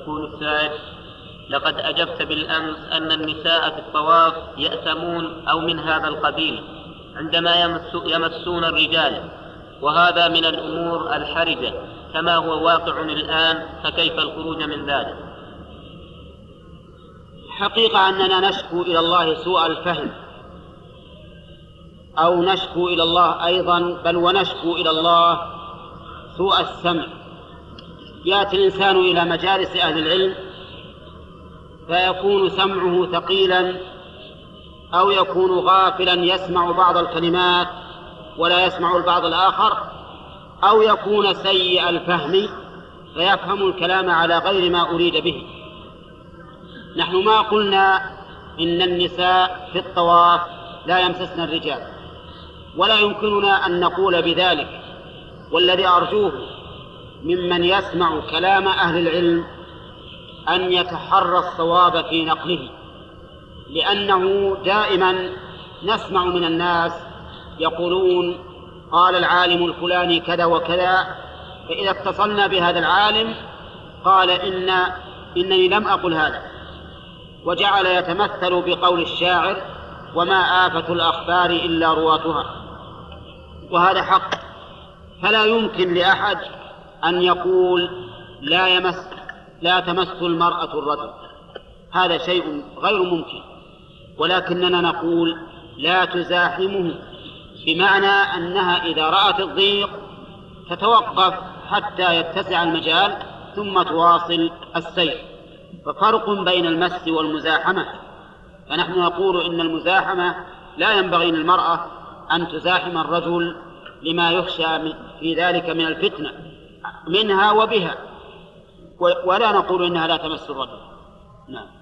يقول السائل: لقد أجبت بالأمس أن النساء في الطواف يأثمون أو من هذا القبيل عندما يمسون الرجال، وهذا من الأمور الحرجة كما هو واقع الآن، فكيف الخروج من ذلك؟ حقيقة أننا نشكو إلى الله سوء الفهم، أو نشكو إلى الله أيضا، بل ونشكو إلى الله سوء السمع. يأتي الإنسان إلى مجالس أهل العلم فيكون سمعه ثقيلا، أو يكون غافلا يسمع بعض الكلمات ولا يسمع البعض الآخر، أو يكون سيء الفهم فيفهم الكلام على غير ما أريد به. نحن ما قلنا إن النساء في الطواف لا يمسسن الرجال، ولا يمكننا أن نقول بذلك، والذي أرجوه ممن يسمع كلام أهل العلم أن يتحرى الصواب في نقله، لأنه دائما نسمع من الناس يقولون قال العالم الفلاني كذا وكذا، فإذا اتصلنا بهذا العالم قال إنني لم أقل هذا، وجعل يتمثل بقول الشاعر: وما آفة الأخبار إلا رواتها. وهذا حق، فلا يمكن لأحد أن يقول لا تمس المرأة الرجل، هذا شيء غير ممكن، ولكننا نقول لا تزاحمه، بمعنى أنها إذا رأت الضيق تتوقف حتى يتسع المجال ثم تواصل السير. ففرق بين المس والمزاحمة، فنحن نقول إن المزاحمة لا ينبغي للمرأة أن تزاحم الرجل لما يخشى في ذلك من الفتنة منها وبها، ولا نقول إنها لا تمس الرجل. نعم.